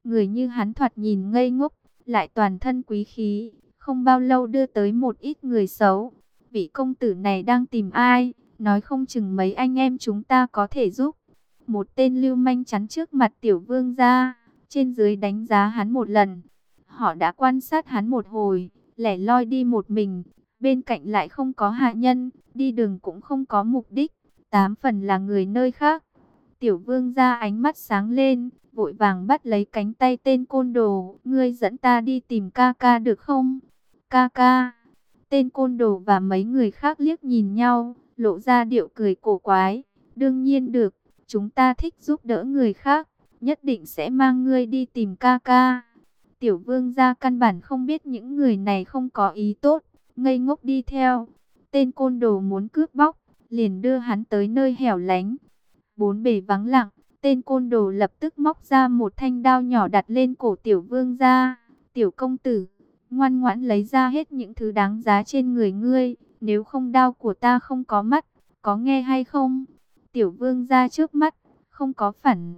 Người như hắn thoạt nhìn ngây ngốc, lại toàn thân quý khí, không bao lâu đưa tới một ít người xấu. Vị công tử này đang tìm ai? Nói không chừng mấy anh em chúng ta có thể giúp. Một tên lưu manh chắn trước mặt tiểu vương gia, trên dưới đánh giá hắn một lần. Họ đã quan sát hắn một hồi, lẻ loi đi một mình, bên cạnh lại không có hạ nhân, đi đường cũng không có mục đích, 8 phần là người nơi khác. Tiểu vương gia ánh mắt sáng lên, vội vàng bắt lấy cánh tay tên côn đồ. Ngươi dẫn ta đi tìm ca ca được không? Ca ca. Tên côn đồ và mấy người khác liếc nhìn nhau, lộ ra điệu cười cổ quái. Đương nhiên được, chúng ta thích giúp đỡ người khác, nhất định sẽ mang ngươi đi tìm ca ca. Tiểu vương gia căn bản không biết những người này không có ý tốt, ngây ngốc đi theo. Tên côn đồ muốn cướp bóc, liền đưa hắn tới nơi hẻo lánh. Bốn bề vắng lặng, tên côn đồ lập tức móc ra một thanh đao nhỏ đặt lên cổ tiểu vương gia. Tiểu công tử, ngoan ngoãn lấy ra hết những thứ đáng giá trên người ngươi, nếu không đao của ta không có mắt, có nghe hay không? Tiểu vương gia trước mắt, không có phản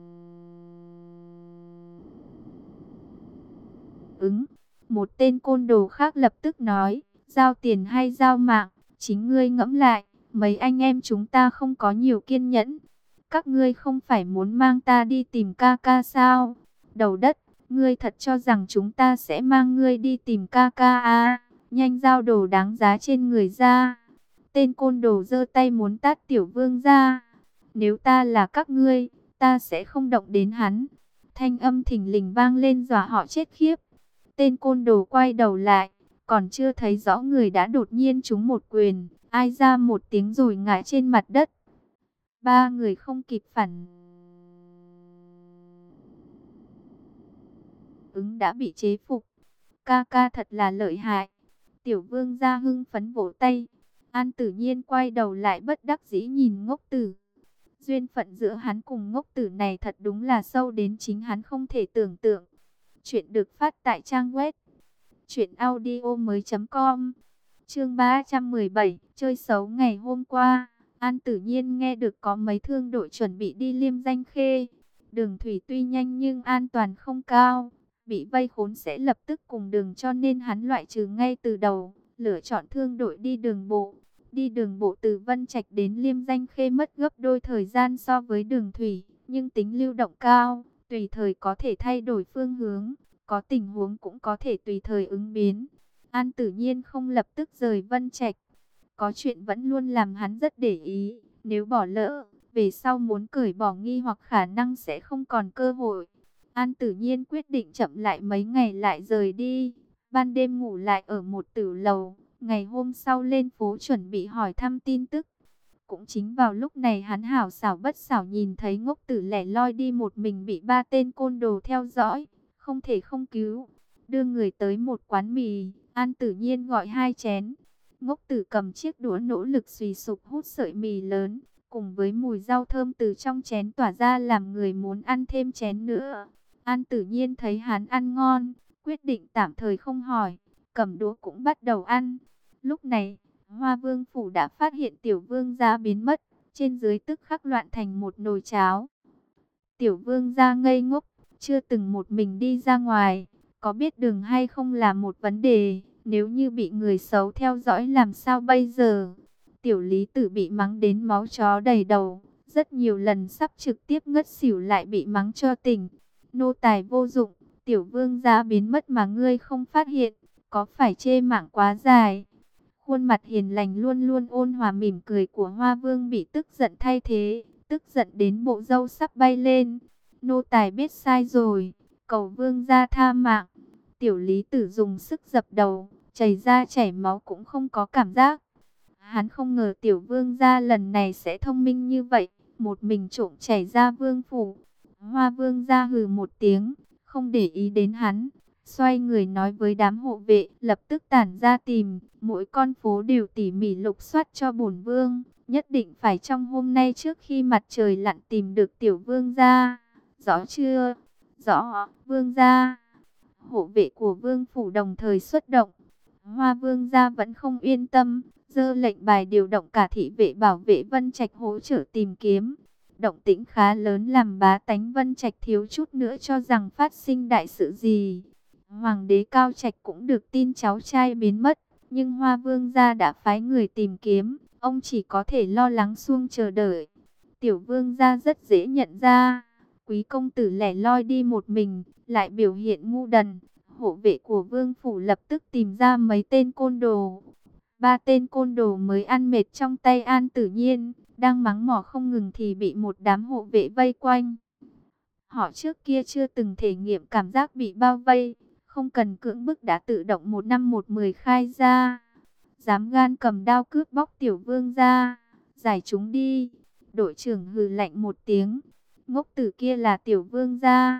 ứng. Một tên côn đồ khác lập tức nói, giao tiền hay giao mạng, chính ngươi ngẫm lại, mấy anh em chúng ta không có nhiều kiên nhẫn. Các ngươi không phải muốn mang ta đi tìm ca ca sao? Đầu đất, ngươi thật cho rằng chúng ta sẽ mang ngươi đi tìm ca ca à? Nhanh giao đồ đáng giá trên người ra. Tên côn đồ giơ tay muốn tát tiểu vương ra. Nếu ta là các ngươi, ta sẽ không động đến hắn. Thanh âm thình lình vang lên dọa họ chết khiếp. Tên côn đồ quay đầu lại, còn chưa thấy rõ người đã đột nhiên trúng một quyền, ai ra một tiếng rồi ngã trên mặt đất. Ba người không kịp phản ứng đã bị chế phục. Ca ca thật là lợi hại. Tiểu vương gia hưng phấn vỗ tay. An Tử Nhiên quay đầu lại bất đắc dĩ nhìn Ngốc Tử. Duyên phận giữa hắn cùng Ngốc Tử này thật đúng là sâu đến chính hắn không thể tưởng tượng. Chuyện được phát tại trang web truyệnaudiomoi.com. Chương 317, chơi xấu ngày hôm qua. An Tử Nhiên nghe được có mấy thương đội chuẩn bị đi Liêm Danh Khê. Đường thủy tuy nhanh nhưng an toàn không cao, bị vây khốn sẽ lập tức cùng đường, cho nên hắn loại trừ ngay từ đầu, lựa chọn thương đội đi đường bộ. Đi đường bộ từ Vân Trạch đến Liêm Danh Khê mất gấp đôi thời gian so với đường thủy, nhưng tính lưu động cao, tùy thời có thể thay đổi phương hướng, có tình huống cũng có thể tùy thời ứng biến. An Tử Nhiên không lập tức rời Vân Trạch. Có chuyện vẫn luôn làm hắn rất để ý, nếu bỏ lỡ, về sau muốn cởi bỏ nghi hoặc khả năng sẽ không còn cơ hội. An Tử Nhiên quyết định chậm lại mấy ngày lại rời đi. Ban đêm ngủ lại ở một tử lầu, ngày hôm sau lên phố chuẩn bị hỏi thăm tin tức. Cũng chính vào lúc này hắn hảo xảo bất xảo nhìn thấy Ngốc Tử lẻ loi đi một mình bị 3 tên côn đồ theo dõi, không thể không cứu. Đưa người tới một quán mì, An Tử Nhiên gọi 2 chén. Ngốc Tử cầm chiếc đũa nỗ lực xùy sụp hút sợi mì lớn, cùng với mùi rau thơm từ trong chén tỏa ra làm người muốn ăn thêm chén nữa. An Tử Nhiên thấy hắn ăn ngon, quyết định tạm thời không hỏi, cầm đũa cũng bắt đầu ăn. Lúc này, Hoa Vương phủ đã phát hiện tiểu vương gia biến mất, trên dưới tức khắc loạn thành một nồi cháo. Tiểu vương gia ngây ngốc, chưa từng một mình đi ra ngoài, có biết đường hay không là một vấn đề. Nếu như bị người xấu theo dõi làm sao bây giờ? Tiểu Lý Tử bị mắng đến máu chó đầy đầu, rất nhiều lần sắp trực tiếp ngất xỉu lại bị mắng cho tỉnh. Nô tài vô dụng, tiểu vương gia biến mất mà ngươi không phát hiện, có phải chê mạng quá dài? Khuôn mặt hiền lành luôn luôn ôn hòa mỉm cười của Hoa Vương bị tức giận thay thế, tức giận đến bộ râu sắp bay lên. Nô tài biết sai rồi, cầu vương gia tha mạng. Tiểu Lý Tử dùng sức dập đầu, chảy ra chảy máu cũng không có cảm giác. Hắn không ngờ tiểu vương gia lần này sẽ thông minh như vậy, một mình trộm chảy ra vương phủ. Hoa Vương gia hừ một tiếng, không để ý đến hắn, xoay người nói với đám hộ vệ, lập tức tản ra tìm, mỗi con phố đều tỉ mỉ lục soát cho bổn vương, nhất định phải trong hôm nay trước khi mặt trời lặn tìm được tiểu vương gia. Rõ chưa? Rõ, vương gia. Hộ vệ của vương phủ đồng thời xuất động. Hoa Vương gia vẫn không yên tâm, giơ lệnh bài điều động cả thị vệ bảo vệ Vân Trạch hỗ trợ tìm kiếm. Động tĩnh khá lớn làm bá tánh Vân Trạch thiếu chút nữa cho rằng phát sinh đại sự gì. Hoàng đế Cao Trạch cũng được tin cháu trai biến mất, nhưng Hoa Vương gia đã phái người tìm kiếm, ông chỉ có thể lo lắng suông chờ đợi. Tiểu Vương gia rất dễ nhận ra, quý công tử lẻ loi đi một mình, lại biểu hiện ngu đần. Hộ vệ của Vương phủ lập tức tìm ra mấy tên côn đồ. Ba tên côn đồ mới ăn mệt trong tay An Tử Nhiên, đang mắng mỏ không ngừng thì bị một đám hộ vệ vây quanh. Họ trước kia chưa từng thể nghiệm cảm giác bị bao vây, không cần cưỡng bức đã tự động 1 năm 1 10 khai ra. Dám gan cầm đao cướp bóc tiểu vương ra, giải chúng đi. Đội trưởng hừ lạnh một tiếng, ngốc tử kia là tiểu vương gia.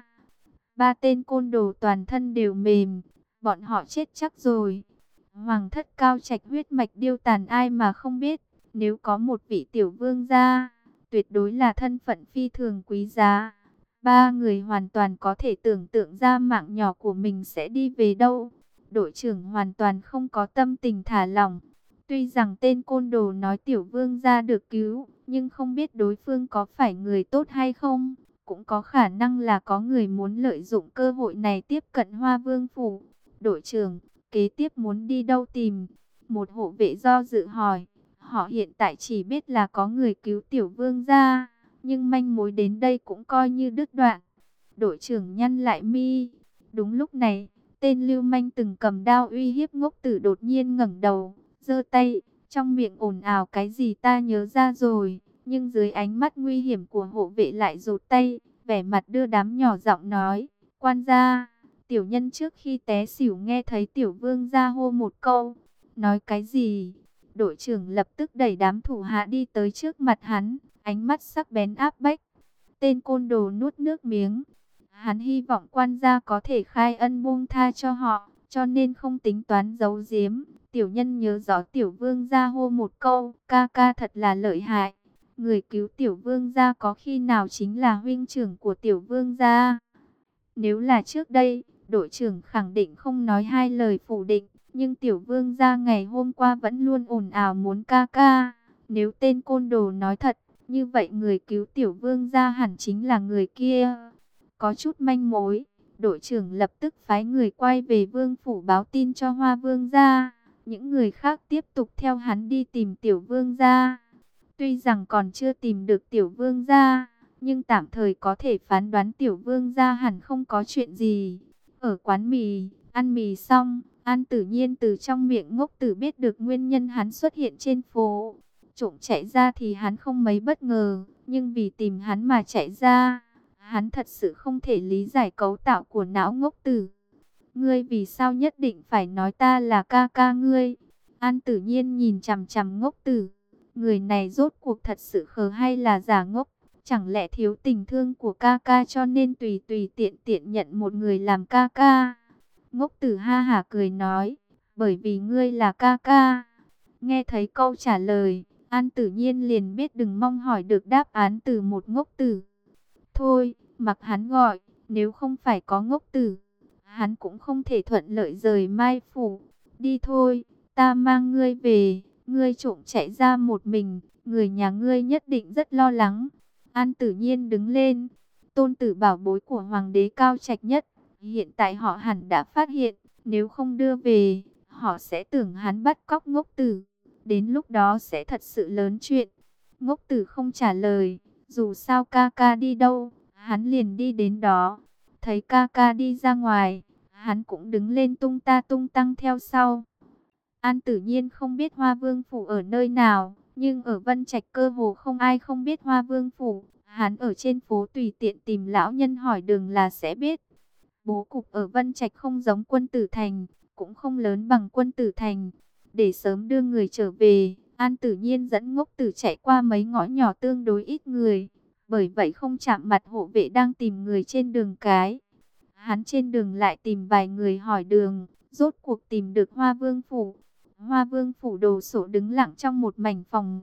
Ba tên côn đồ toàn thân đều mềm, bọn họ chết chắc rồi. Hoàng thất Cao Trạch huyết mạch điêu tàn ai mà không biết, nếu có một vị tiểu vương gia, tuyệt đối là thân phận phi thường quý giá. Ba người hoàn toàn có thể tưởng tượng ra mạng nhỏ của mình sẽ đi về đâu. Đội trưởng hoàn toàn không có tâm tình thả lỏng. Tuy rằng tên côn đồ nói tiểu vương gia được cứu, nhưng không biết đối phương có phải người tốt hay không. Cũng có khả năng là có người muốn lợi dụng cơ hội này tiếp cận Hoa Vương phủ. Đội trưởng, kế tiếp muốn đi đâu tìm? Một hộ vệ do dự hỏi. Họ hiện tại chỉ biết là có người cứu tiểu vương gia, nhưng manh mối đến đây cũng coi như đứt đoạn. Đội trưởng nhăn lại mi. Đúng lúc này, tên lưu manh từng cầm đao uy hiếp ngốc tử đột nhiên ngẩng đầu, giơ tay, trong miệng ồn ào cái gì ta nhớ ra rồi. Nhưng dưới ánh mắt nguy hiểm của hộ vệ lại rụt tay, vẻ mặt đưa đám nhỏ giọng nói, quan gia, tiểu nhân trước khi té xỉu nghe thấy tiểu vương gia hô một câu, nói cái gì? Đội trưởng lập tức đẩy đám thủ hạ đi tới trước mặt hắn, ánh mắt sắc bén áp bách. Tên côn đồ nuốt nước miếng, hắn hy vọng quan gia có thể khai ân buông tha cho họ, cho nên không tính toán giấu giếm. Tiểu nhân nhớ rõ tiểu vương gia hô một câu, ca ca thật là lợi hại. Người cứu tiểu vương gia có khi nào chính là huynh trưởng của tiểu vương gia? Nếu là trước đây, đội trưởng khẳng định không nói hai lời phủ định. Nhưng tiểu vương gia ngày hôm qua vẫn luôn ồn ào muốn ca ca. Nếu tên côn đồ nói thật, như vậy người cứu tiểu vương gia hẳn chính là người kia. Có chút manh mối, đội trưởng lập tức phái người quay về vương phủ báo tin cho Hoa Vương gia. Những người khác tiếp tục theo hắn đi tìm tiểu vương gia. Tuy rằng còn chưa tìm được tiểu vương gia, nhưng tạm thời có thể phán đoán tiểu vương gia hẳn không có chuyện gì. Ở quán mì, ăn mì xong, An Tử Nhiên từ trong miệng ngốc tử biết được nguyên nhân hắn xuất hiện trên phố. Trộm chạy ra thì hắn không mấy bất ngờ, nhưng vì tìm hắn mà chạy ra, hắn thật sự không thể lý giải cấu tạo của não ngốc tử. Ngươi vì sao nhất định phải nói ta là ca ca ngươi? An Tử Nhiên nhìn chằm chằm ngốc tử. Người này rốt cuộc thật sự khờ hay là giả ngốc? Chẳng lẽ thiếu tình thương của ca ca cho nên tùy tùy tiện tiện nhận một người làm ca ca? Ngốc tử ha hả cười nói, bởi vì ngươi là ca ca. Nghe thấy câu trả lời, An Tử Nhiên liền biết đừng mong hỏi được đáp án từ một ngốc tử. Thôi, mặc hắn gọi, nếu không phải có ngốc tử, hắn cũng không thể thuận lợi rời Mai phủ. Đi thôi, ta mang ngươi về, ngươi trộm chạy ra một mình, người nhà ngươi nhất định rất lo lắng. An Tử Nhiên đứng lên, tôn tử bảo bối của hoàng đế Cao Trạch nhất, hiện tại họ hẳn đã phát hiện, nếu không đưa về, họ sẽ tưởng hắn bắt cóc ngốc tử. Đến lúc đó sẽ thật sự lớn chuyện. Ngốc tử không trả lời, dù sao ca ca đi đâu, hắn liền đi đến đó. Thấy ca ca đi ra ngoài, hắn cũng đứng lên tung ta tung tăng theo sau. An Tử Nhiên không biết Hoa Vương phủ ở nơi nào, nhưng ở Vân Trạch cơ hồ không ai không biết Hoa Vương phủ. Hắn ở trên phố tùy tiện tìm lão nhân hỏi đường là sẽ biết. Bố cục ở Vân Trạch không giống Quân Tử Thành, cũng không lớn bằng Quân Tử Thành. Để sớm đưa người trở về, An Tử Nhiên dẫn ngốc tử chạy qua mấy ngõ nhỏ tương đối ít người. Bởi vậy không chạm mặt hộ vệ đang tìm người trên đường cái. Hắn trên đường lại tìm vài người hỏi đường, rốt cuộc tìm được Hoa Vương phủ. Hoa Vương phủ đồ sộ đứng lặng trong một mảnh phòng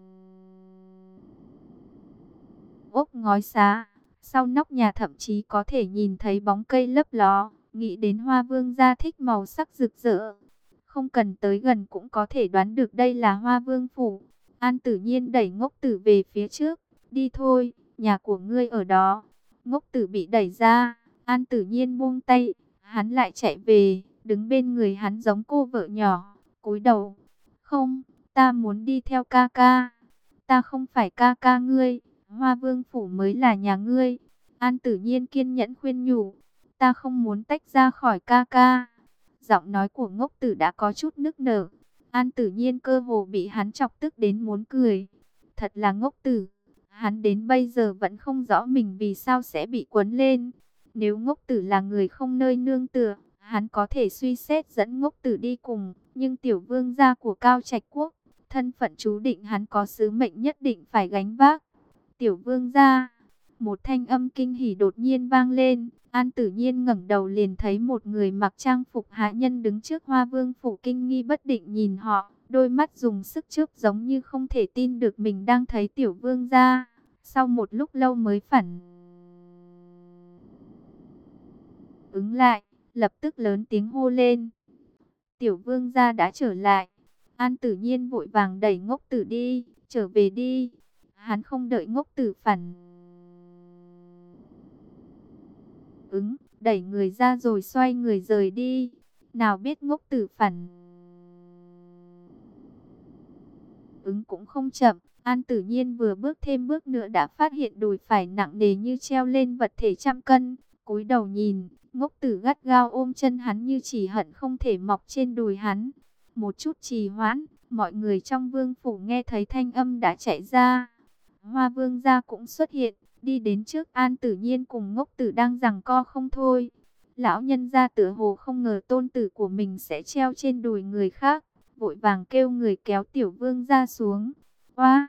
ốc ngói xá. Sau nóc nhà thậm chí có thể nhìn thấy bóng cây lấp ló. Nghĩ đến Hoa Vương gia thích màu sắc rực rỡ, không cần tới gần cũng có thể đoán được đây là Hoa Vương phủ. An Tử Nhiên đẩy ngốc tử về phía trước. Đi thôi, nhà của ngươi ở đó. Ngốc Tử bị đẩy ra, An Tử Nhiên buông tay, hắn lại chạy về, đứng bên người hắn giống cô vợ nhỏ, cúi đầu. Không, ta muốn đi theo ca ca. Ta không phải ca ca ngươi, Hoa Vương phủ mới là nhà ngươi. An Tử Nhiên kiên nhẫn khuyên nhủ, ta không muốn tách ra khỏi ca ca. Giọng nói của Ngốc Tử đã có chút nức nở. An Tử Nhiên cơ hồ bị hắn chọc tức đến muốn cười. Thật là Ngốc Tử, hắn đến bây giờ vẫn không rõ mình vì sao sẽ bị quấn lên. Nếu Ngốc Tử là người không nơi nương tựa, hắn có thể suy xét dẫn Ngốc Tử đi cùng. Nhưng tiểu vương gia của Cao Trạch Quốc, thân phận chú định hắn có sứ mệnh nhất định phải gánh vác. Tiểu vương gia, một thanh âm kinh hỉ đột nhiên vang lên. An Tử Nhiên ngẩng đầu liền thấy một người mặc trang phục hạ nhân đứng trước Hoa Vương phủ, kinh nghi bất định nhìn họ, đôi mắt dùng sức chớp giống như không thể tin được mình đang thấy tiểu vương gia. Sau một lúc lâu mới phản ứng lại, lập tức lớn tiếng hô lên. Tiểu vương gia đã trở lại. An Tử Nhiên vội vàng đẩy Ngốc Tử đi, trở về đi. Hắn không đợi Ngốc Tử phản ứng, đẩy người ra rồi xoay người rời đi. Nào biết Ngốc Tử phản ứng cũng không chậm. An Tử Nhiên vừa bước thêm bước nữa đã phát hiện đùi phải nặng nề như treo lên vật thể trăm cân. Cúi đầu nhìn, Ngốc Tử gắt gao ôm chân hắn như chỉ hận không thể mọc trên đùi hắn. Một chút trì hoãn, mọi người trong vương phủ nghe thấy thanh âm đã chạy ra. Hoa Vương gia cũng xuất hiện, đi đến trước An Tử Nhiên cùng Ngốc Tử đang giằng co không thôi. Lão nhân gia tựa hồ không ngờ tôn tử của mình sẽ treo trên đùi người khác, vội vàng kêu người kéo tiểu vương gia xuống. Oa,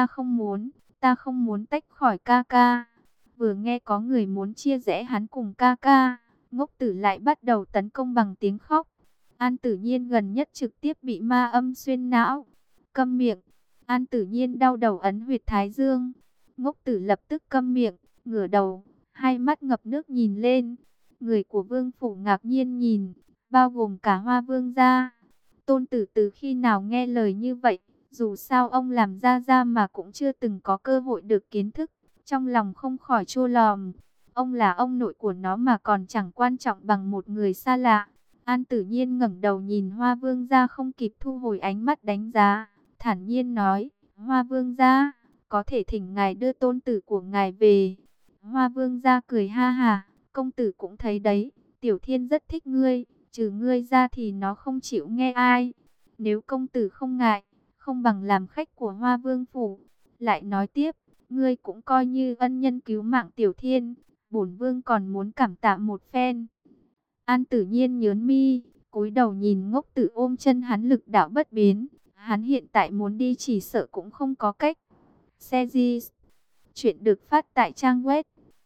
ta không muốn tách khỏi ca ca. Vừa nghe có người muốn chia rẽ hắn cùng ca ca, Ngốc Tử lại bắt đầu tấn công bằng tiếng khóc. An Tử Nhiên gần nhất trực tiếp bị ma âm xuyên não. Câm miệng. An Tử Nhiên đau đầu ấn huyệt thái dương. Ngốc Tử lập tức câm miệng, ngửa đầu, hai mắt ngập nước nhìn lên. Người của vương phủ ngạc nhiên nhìn, bao gồm cả Hoa Vương gia. Tôn tử từ khi nào nghe lời như vậy, dù sao ông làm gia mà cũng chưa từng có cơ hội được kiến thức, trong lòng không khỏi chua lòm. Ông là ông nội của nó mà còn chẳng quan trọng bằng một người xa lạ. An Tử Nhiên ngẩng đầu nhìn Hoa Vương gia, không kịp thu hồi ánh mắt đánh giá, thản nhiên nói, Hoa Vương gia, có thể thỉnh ngài đưa tôn tử của ngài về. Hoa Vương gia cười ha hả, công tử cũng thấy đấy, Tiểu Thiên rất thích ngươi, trừ ngươi ra thì nó không chịu nghe ai. Nếu công tử không ngại, không bằng làm khách của Hoa Vương phủ. Lại nói tiếp, ngươi cũng coi như ân nhân cứu mạng Tiểu Thiên, bổn vương còn muốn cảm tạ một phen. An Tử Nhiên nhớn mi, cúi đầu nhìn Ngốc Tử ôm chân hắn lực đạo bất biến. Hắn hiện tại muốn đi chỉ sợ cũng không có cách. Series. Chuyện được phát tại trang web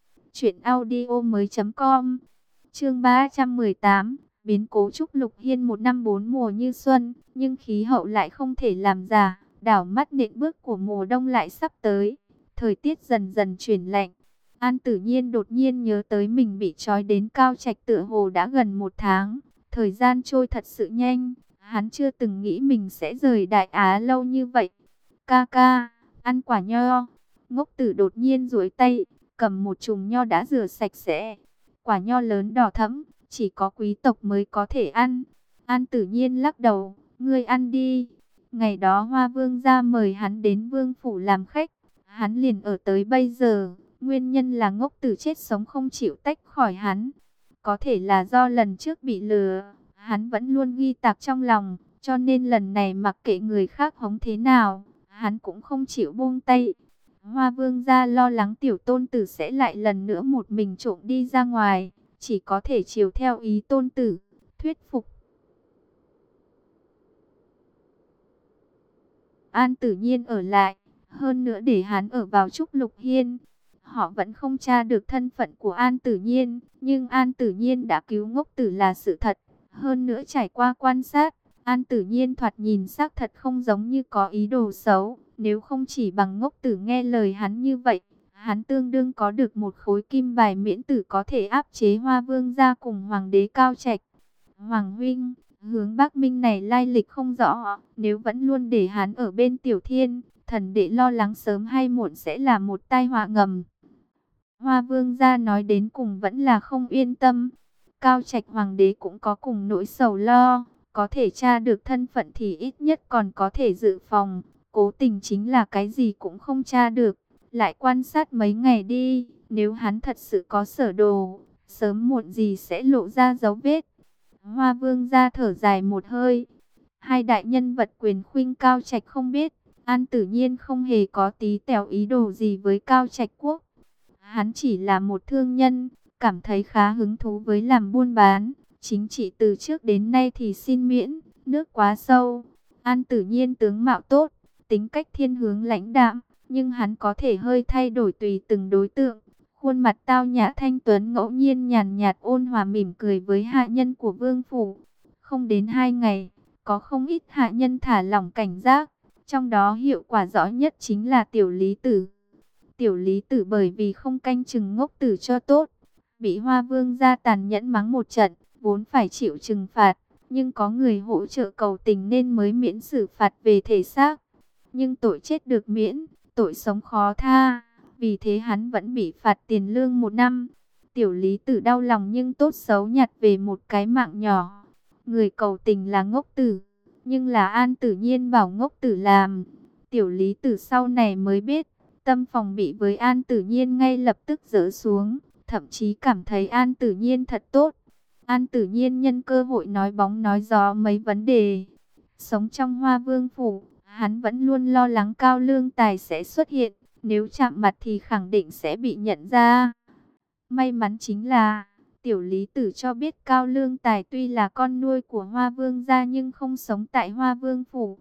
truyệnaudiomoi.com. Chương 318. Biến cố Trúc Lục Hiên một năm bốn mùa như xuân, nhưng khí hậu lại không thể làm giả. Đảo mắt nện bước của mùa đông lại sắp tới. Thời tiết dần dần chuyển lạnh. An Tử Nhiên đột nhiên nhớ tới mình bị trói đến Cao Trạch tựa hồ đã gần 1 tháng. Thời gian trôi thật sự nhanh. Hắn chưa từng nghĩ mình sẽ rời Đại Á lâu như vậy. Ca ca, ăn quả nho. Ngốc Tử đột nhiên duỗi tay, cầm một chùm nho đã rửa sạch sẽ. Quả nho lớn đỏ thẫm, chỉ có quý tộc mới có thể ăn. An Tử Nhiên lắc đầu, ngươi ăn đi. Ngày đó Hoa Vương gia mời hắn đến vương phủ làm khách, hắn liền ở tới bây giờ. Nguyên nhân là Ngốc Tử chết sống không chịu tách khỏi hắn. Có thể là do lần trước bị lừa, hắn vẫn luôn ghi tạc trong lòng, cho nên lần này mặc kệ người khác hống thế nào, hắn cũng không chịu buông tay. Hoa Vương gia lo lắng tiểu tôn tử sẽ lại lần nữa một mình trộm đi ra ngoài, chỉ có thể chiều theo ý tôn tử, thuyết phục An Tử Nhiên ở lại, hơn nữa để hắn ở vào Trúc Lục Hiên. Họ vẫn không tra được thân phận của An Tử Nhiên, nhưng An Tử Nhiên đã cứu Ngốc Tử là sự thật. Hơn nữa trải qua quan sát, An Tử Nhiên thoạt nhìn xác thật không giống như có ý đồ xấu. Nếu không chỉ bằng Ngốc Tử nghe lời hắn như vậy, hắn tương đương có được một khối kim bài miễn tử có thể áp chế Hoa Vương gia cùng Hoàng đế Cao Trạch. Hoàng huynh, hướng Bắc Minh này lai lịch không rõ, nếu vẫn luôn để hắn ở bên Tiểu Thiên, thần đệ lo lắng sớm hay muộn sẽ là một tai họa ngầm. Hoa Vương gia nói đến cùng vẫn là không yên tâm. Cao Trạch hoàng đế cũng có cùng nỗi sầu lo, có thể tra được thân phận thì ít nhất còn có thể dự phòng. Cố Tình chính là cái gì cũng không tra được, lại quan sát mấy ngày đi, nếu hắn thật sự có sở đồ, sớm muộn gì sẽ lộ ra dấu vết. Hoa Vương gia thở dài một hơi. Hai đại nhân vật quyền khuynh Cao Trạch không biết, An Tử Nhiên không hề có tí tẹo ý đồ gì với Cao Trạch quốc. Hắn chỉ là một thương nhân, cảm thấy khá hứng thú với làm buôn bán. Chính trị từ trước đến nay thì xin miễn, nước quá sâu. An Tử Nhiên tướng mạo tốt, tính cách thiên hướng lãnh đạm, nhưng hắn có thể hơi thay đổi tùy từng đối tượng. Khuôn mặt tao nhã thanh tuấn ngẫu nhiên nhàn nhạt ôn hòa mỉm cười với hạ nhân của vương phủ. Không đến 2 ngày, có không ít hạ nhân thả lỏng cảnh giác. Trong đó hiệu quả rõ nhất chính là Tiểu Lý Tử. Tiểu Lý Tử bởi vì không canh chừng Ngốc Tử cho tốt, bị Hoa Vương gia tàn nhẫn mắng một trận, vốn phải chịu trừng phạt, nhưng có người hỗ trợ cầu tình nên mới miễn xử phạt về thể xác. Nhưng tội chết được miễn, tội sống khó tha, vì thế hắn vẫn bị phạt tiền lương 1 năm. Tiểu Lý Tử đau lòng nhưng tốt xấu nhặt về một cái mạng nhỏ. Người cầu tình là Ngốc Tử, nhưng là An Tử Nhiên bảo Ngốc Tử làm. Tiểu Lý Tử sau này mới biết, tâm phòng bị với An Tử Nhiên ngay lập tức dỡ xuống, thậm chí cảm thấy An Tử Nhiên thật tốt. An Tử Nhiên nhân cơ hội nói bóng nói gió mấy vấn đề. Sống trong Hoa Vương phủ, hắn vẫn luôn lo lắng Cao Lương Tài sẽ xuất hiện, nếu chạm mặt thì khẳng định sẽ bị nhận ra. May mắn chính là Tiểu Lý Tử cho biết Cao Lương Tài tuy là con nuôi của Hoa Vương gia nhưng không sống tại Hoa Vương phủ.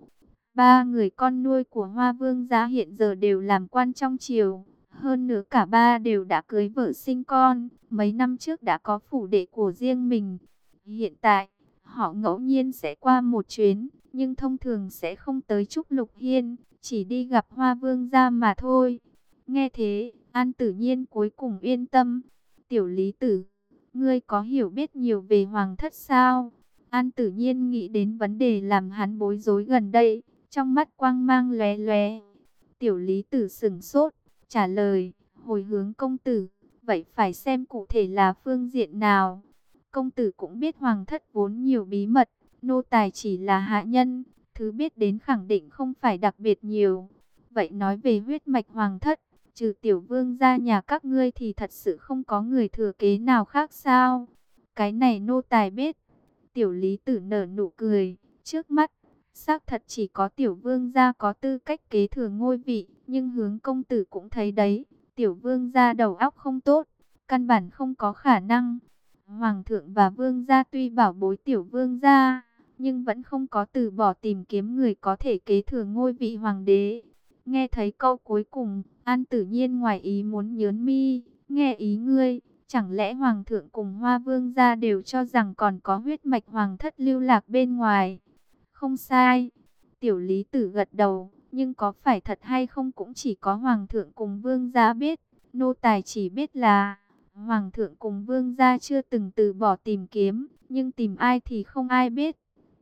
3 người con nuôi của Hoa Vương gia hiện giờ đều làm quan trong triều. Hơn nữa cả 3 đều đã cưới vợ sinh con. Mấy năm trước đã có phủ đệ của riêng mình. Hiện tại, họ ngẫu nhiên sẽ qua một chuyến, nhưng thông thường sẽ không tới Trúc Lục Hiên, chỉ đi gặp Hoa Vương gia mà thôi. Nghe thế, An Tử Nhiên cuối cùng yên tâm. Tiểu Lý Tử, ngươi có hiểu biết nhiều về hoàng thất sao? An Tử Nhiên nghĩ đến vấn đề làm hắn bối rối gần đây, trong mắt quang mang lóe lóe. Tiểu Lý Tử sững sốt, trả lời, hồi hướng công tử, vậy phải xem cụ thể là phương diện nào. Công tử cũng biết hoàng thất vốn nhiều bí mật, nô tài chỉ là hạ nhân, thứ biết đến khẳng định không phải đặc biệt nhiều. Vậy nói về huyết mạch hoàng thất, trừ Tiểu Vương gia nhà các ngươi thì thật sự không có người thừa kế nào khác sao? Cái này nô tài biết. Tiểu Lý Tử nở nụ cười, trước mắt, xác thật chỉ có Tiểu Vương gia có tư cách kế thừa ngôi vị, nhưng hướng công tử cũng thấy đấy, Tiểu Vương gia đầu óc không tốt, căn bản không có khả năng. Hoàng thượng và Vương gia tuy bảo bối Tiểu Vương gia, nhưng vẫn không có từ bỏ tìm kiếm người có thể kế thừa ngôi vị hoàng đế. Nghe thấy câu cuối cùng, An Tử Nhiên ngoài ý muốn nhớn mi, nghe ý ngươi, chẳng lẽ Hoàng thượng cùng Hoa Vương gia đều cho rằng còn có huyết mạch hoàng thất lưu lạc bên ngoài? Không sai. Tiểu Lý Tử gật đầu, nhưng có phải thật hay không cũng chỉ có Hoàng thượng cùng Vương gia biết. Nô tài chỉ biết là Hoàng thượng cùng Vương gia chưa từng từ bỏ tìm kiếm, nhưng tìm ai thì không ai biết.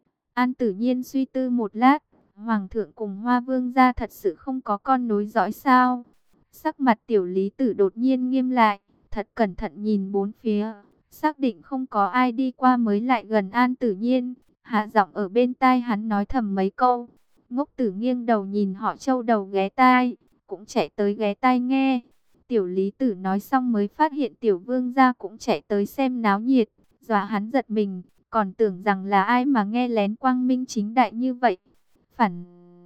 An Tử Nhiên suy tư một lát, Hoàng thượng cùng Hoa Vương gia thật sự không có con nối dõi sao? Sắc mặt Tiểu Lý Tử đột nhiên nghiêm lại, thật cẩn thận nhìn bốn phía, xác định không có ai đi qua mới lại gần An Tử Nhiên, hạ giọng ở bên tai hắn nói thầm mấy câu. Ngốc Tử nghiêng đầu nhìn họ Châu đầu ghé tai, cũng chạy tới ghé tai nghe. Tiểu Lý Tử nói xong mới phát hiện Tiểu Vương gia cũng chạy tới xem náo nhiệt, dọa hắn giật mình, còn tưởng rằng là ai mà nghe lén quang minh chính đại như vậy. Phản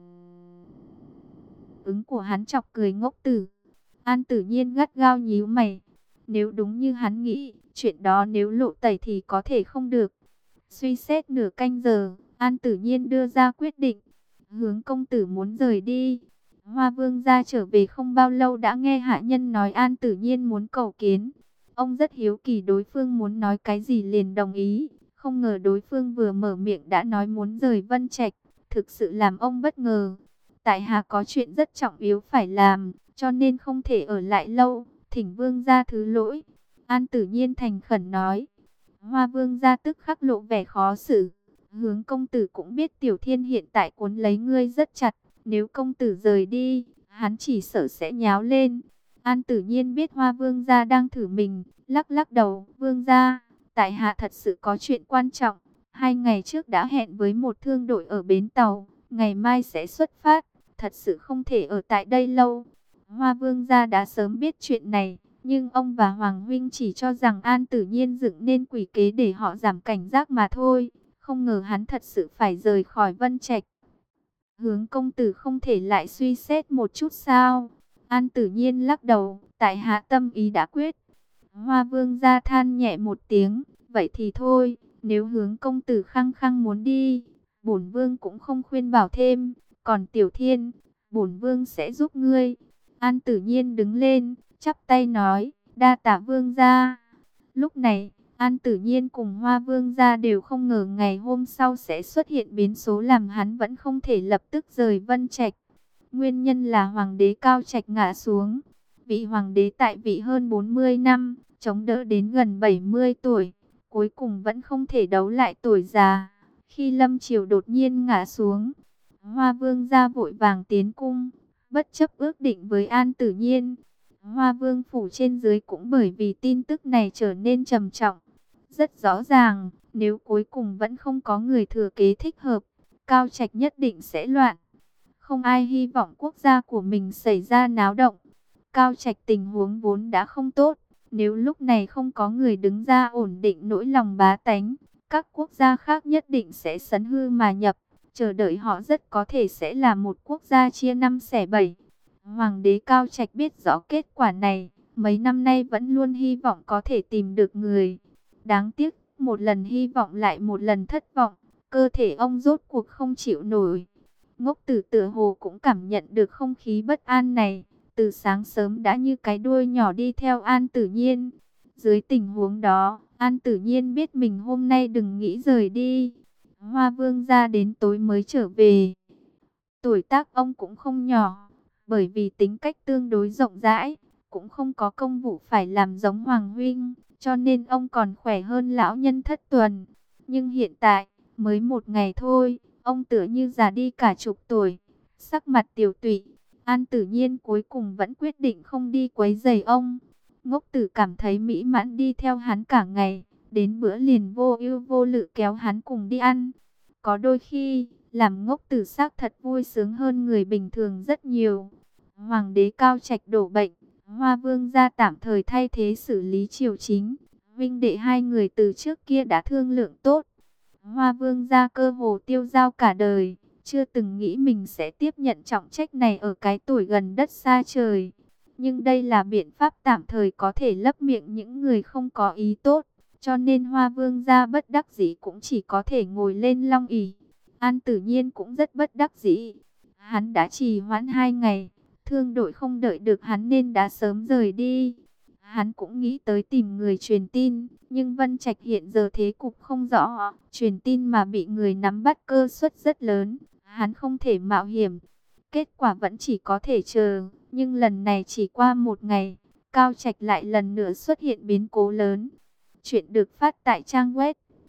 ứng của hắn chọc cười Ngốc Tử. An Tử Nhiên gắt gao nhíu mày. Nếu đúng như hắn nghĩ, chuyện đó nếu lộ tẩy thì có thể không được. Suy xét nửa canh giờ, An Tử Nhiên đưa ra quyết định. Hướng công tử muốn rời đi. Hoa Vương gia trở về không bao lâu đã nghe hạ nhân nói An Tử Nhiên muốn cầu kiến. Ông rất hiếu kỳ đối phương muốn nói cái gì liền đồng ý. Không ngờ đối phương vừa mở miệng đã nói muốn rời Vân Trạch. Thực sự làm ông bất ngờ. Tại hạ có chuyện rất trọng yếu phải làm, cho nên không thể ở lại lâu, thỉnh Vương gia thứ lỗi. An Tử Nhiên thành khẩn nói. Hoa Vương gia tức khắc lộ vẻ khó xử. Hướng công tử cũng biết Tiểu Thiên hiện tại cuốn lấy ngươi rất chặt, Nếu công tử rời đi, hắn chỉ sợ sẽ nháo lên. An Tử Nhiên biết Hoa Vương gia đang thử mình, lắc lắc đầu. Vương gia, tại hạ thật sự có chuyện quan trọng. 2 ngày trước đã hẹn với một thương đội ở bến tàu, ngày mai sẽ xuất phát, thật sự không thể ở tại đây lâu. Hoa Vương gia đã sớm biết chuyện này, nhưng ông và Hoàng huynh chỉ cho rằng An Tử Nhiên dựng nên quỷ kế để họ giảm cảnh giác mà thôi. Không ngờ hắn thật sự phải rời khỏi Vân Trạch. Hướng công tử không thể lại suy xét một chút sao? An Tử Nhiên lắc đầu, tại hạ tâm ý đã quyết. Hoa Vương gia than nhẹ một tiếng, vậy thì thôi, nếu Hướng công tử khăng khăng muốn đi, bổn vương cũng không khuyên bảo thêm, còn Tiểu Thiên, bổn vương sẽ giúp ngươi. An Tử Nhiên đứng lên, chắp tay nói, đa tạ vương gia. Lúc này, An Tử Nhiên cùng Hoa Vương gia đều không ngờ ngày hôm sau sẽ xuất hiện biến số làm hắn vẫn không thể lập tức rời Vân Trạch. Nguyên nhân là Hoàng đế Cao Trạch ngã xuống. Vị Hoàng đế tại vị hơn 40 năm, chống đỡ đến gần 70 tuổi, cuối cùng vẫn không thể đấu lại tuổi già. Khi lâm triều đột nhiên ngã xuống, Hoa Vương gia vội vàng tiến cung, bất chấp ước định với An Tử Nhiên. Hoa Vương phủ trên dưới cũng bởi vì tin tức này trở nên trầm trọng. Rất rõ ràng, nếu cuối cùng vẫn không có người thừa kế thích hợp, Cao Trạch nhất định sẽ loạn. Không ai hy vọng quốc gia của mình xảy ra náo động. Cao Trạch tình huống vốn đã không tốt, nếu lúc này không có người đứng ra ổn định nỗi lòng bá tánh, các quốc gia khác nhất định sẽ sấn hư mà nhập, chờ đợi họ rất có thể sẽ là một quốc gia chia năm xẻ bảy. Hoàng đế Cao Trạch biết rõ kết quả này, mấy năm nay vẫn luôn hy vọng có thể tìm được người. Đáng tiếc, một lần hy vọng lại một lần thất vọng, cơ thể ông rốt cuộc không chịu nổi. Ngốc Tử tựa hồ cũng cảm nhận được không khí bất an này, từ sáng sớm đã như cái đuôi nhỏ đi theo An Tử Nhiên. Dưới tình huống đó, An Tử Nhiên biết mình hôm nay đừng nghĩ rời đi. Hoa Vương gia đến tối mới trở về. Tuổi tác ông cũng không nhỏ, bởi vì tính cách tương đối rộng rãi, cũng không có công vụ phải làm giống Hoàng huynh, cho nên ông còn khỏe hơn lão nhân Thất Tuần. Nhưng hiện tại, mới 1 ngày thôi, ông tựa như già đi cả chục tuổi, sắc mặt tiều tụy. An Tử Nhiên cuối cùng vẫn quyết định không đi quấy rầy ông. Ngốc Tử cảm thấy mỹ mãn đi theo hắn cả ngày, đến bữa liền vô ưu vô lự kéo hắn cùng đi ăn. Có đôi khi, làm Ngốc Tử xác thật vui sướng hơn người bình thường rất nhiều. Hoàng đế Cao Trạch đổ bệnh, Hoa Vương gia tạm thời thay thế xử lý triều chính. Vinh đệ hai người từ trước kia đã thương lượng tốt. Hoa Vương gia cơ hồ tiêu dao cả đời, chưa từng nghĩ mình sẽ tiếp nhận trọng trách này ở cái tuổi gần đất xa trời. Nhưng đây là biện pháp tạm thời có thể lấp miệng những người không có ý tốt, cho nên Hoa Vương gia bất đắc dĩ cũng chỉ có thể ngồi lên long ỷ. An Tử Nhiên cũng rất bất đắc dĩ. Hắn đã trì hoãn 2 ngày, thương đội không đợi được hắn nên đã sớm rời đi. Hắn cũng nghĩ tới tìm người truyền tin, nhưng Vân Trạch hiện giờ thế cục không rõ, truyền tin mà bị người nắm bắt cơ suất rất lớn, hắn không thể mạo hiểm. Kết quả vẫn chỉ có thể chờ, nhưng lần này chỉ qua 1 ngày, Cao Trạch lại lần nữa xuất hiện biến cố lớn. Chuyện được phát tại trang web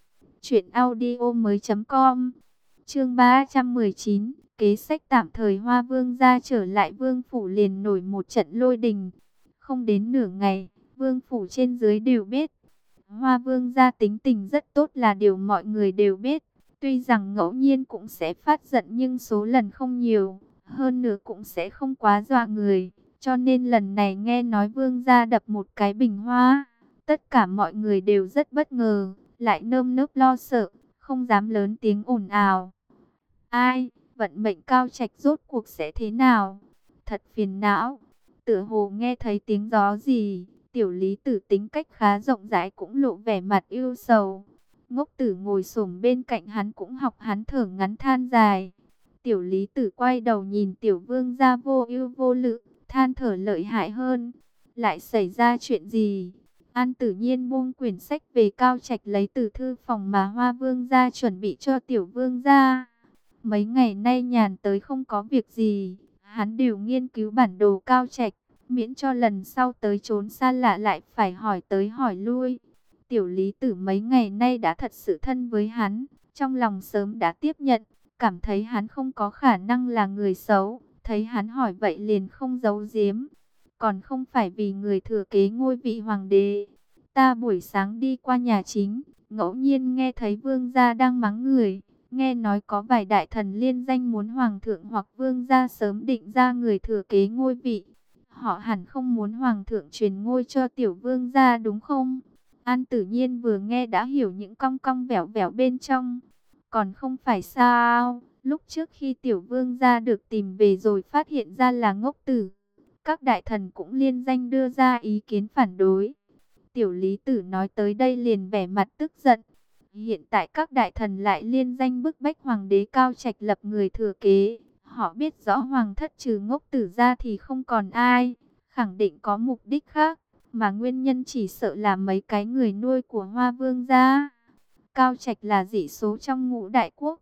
truyệnaudiomoi.com. Chương 319, kế sách tạm thời. Hoa Vương gia trở lại vương phủ liền nổi một trận lôi đình. Không đến nửa ngày, vương phủ trên dưới đều biết. Hoa Vương gia tính tình rất tốt là điều mọi người đều biết. Tuy rằng ngẫu nhiên cũng sẽ phát giận nhưng số lần không nhiều, hơn nữa cũng sẽ không quá dọa người. Cho nên lần này nghe nói Vương gia đập một cái bình hoa, tất cả mọi người đều rất bất ngờ, lại nơm nớp lo sợ, không dám lớn tiếng ồn ào. Ai, vận mệnh Cao Trạch rốt cuộc sẽ thế nào? Thật phiền não. Tựa hồ nghe thấy tiếng gió gì, Tiểu Lý Tử tính cách khá rộng rãi cũng lộ vẻ mặt ưu sầu. Ngốc Tử ngồi xổm bên cạnh hắn cũng học hắn thở ngắn than dài. Tiểu Lý Tử quay đầu nhìn Tiểu Vương gia vô ưu vô lự, than thở lợi hại hơn. Lại xảy ra chuyện gì? An Tử Nhiên buông quyển sách về Cao Trạch lấy từ thư phòng mà Hoa Vương gia chuẩn bị cho Tiểu Vương gia. Mấy ngày nay nhàn tới không có việc gì, hắn đều nghiên cứu bản đồ Cao Trạch, miễn cho lần sau tới trốn xa lạ lại phải hỏi tới hỏi lui. Tiểu Lý Tử mấy ngày nay đã thật sự thân với hắn, trong lòng sớm đã tiếp nhận, cảm thấy hắn không có khả năng là người xấu, thấy hắn hỏi vậy liền không giấu giếm. Còn không phải vì người thừa kế ngôi vị hoàng đế. Ta buổi sáng đi qua nhà chính, ngẫu nhiên nghe thấy vương gia đang mắng người. Nghe nói có vài đại thần liên danh muốn hoàng thượng hoặc vương gia sớm định ra người thừa kế ngôi vị. Họ hẳn không muốn hoàng thượng truyền ngôi cho tiểu vương gia đúng không? An Tử Nhiên vừa nghe đã hiểu những cong cong vẻo vẻo bên trong. Còn không phải sao, lúc trước khi tiểu vương gia được tìm về rồi phát hiện ra là ngốc tử. Các đại thần cũng liên danh đưa ra ý kiến phản đối. Tiểu Lý Tử nói tới đây liền vẻ mặt tức giận. Hiện tại các đại thần lại liên danh bức bách hoàng đế Cao Trạch lập người thừa kế. Họ biết rõ hoàng thất trừ ngốc tử ra thì không còn ai. Khẳng định có mục đích khác. Mà nguyên nhân chỉ sợ là mấy cái người nuôi của Hoa Vương gia. Cao Trạch là dị số trong ngũ đại quốc.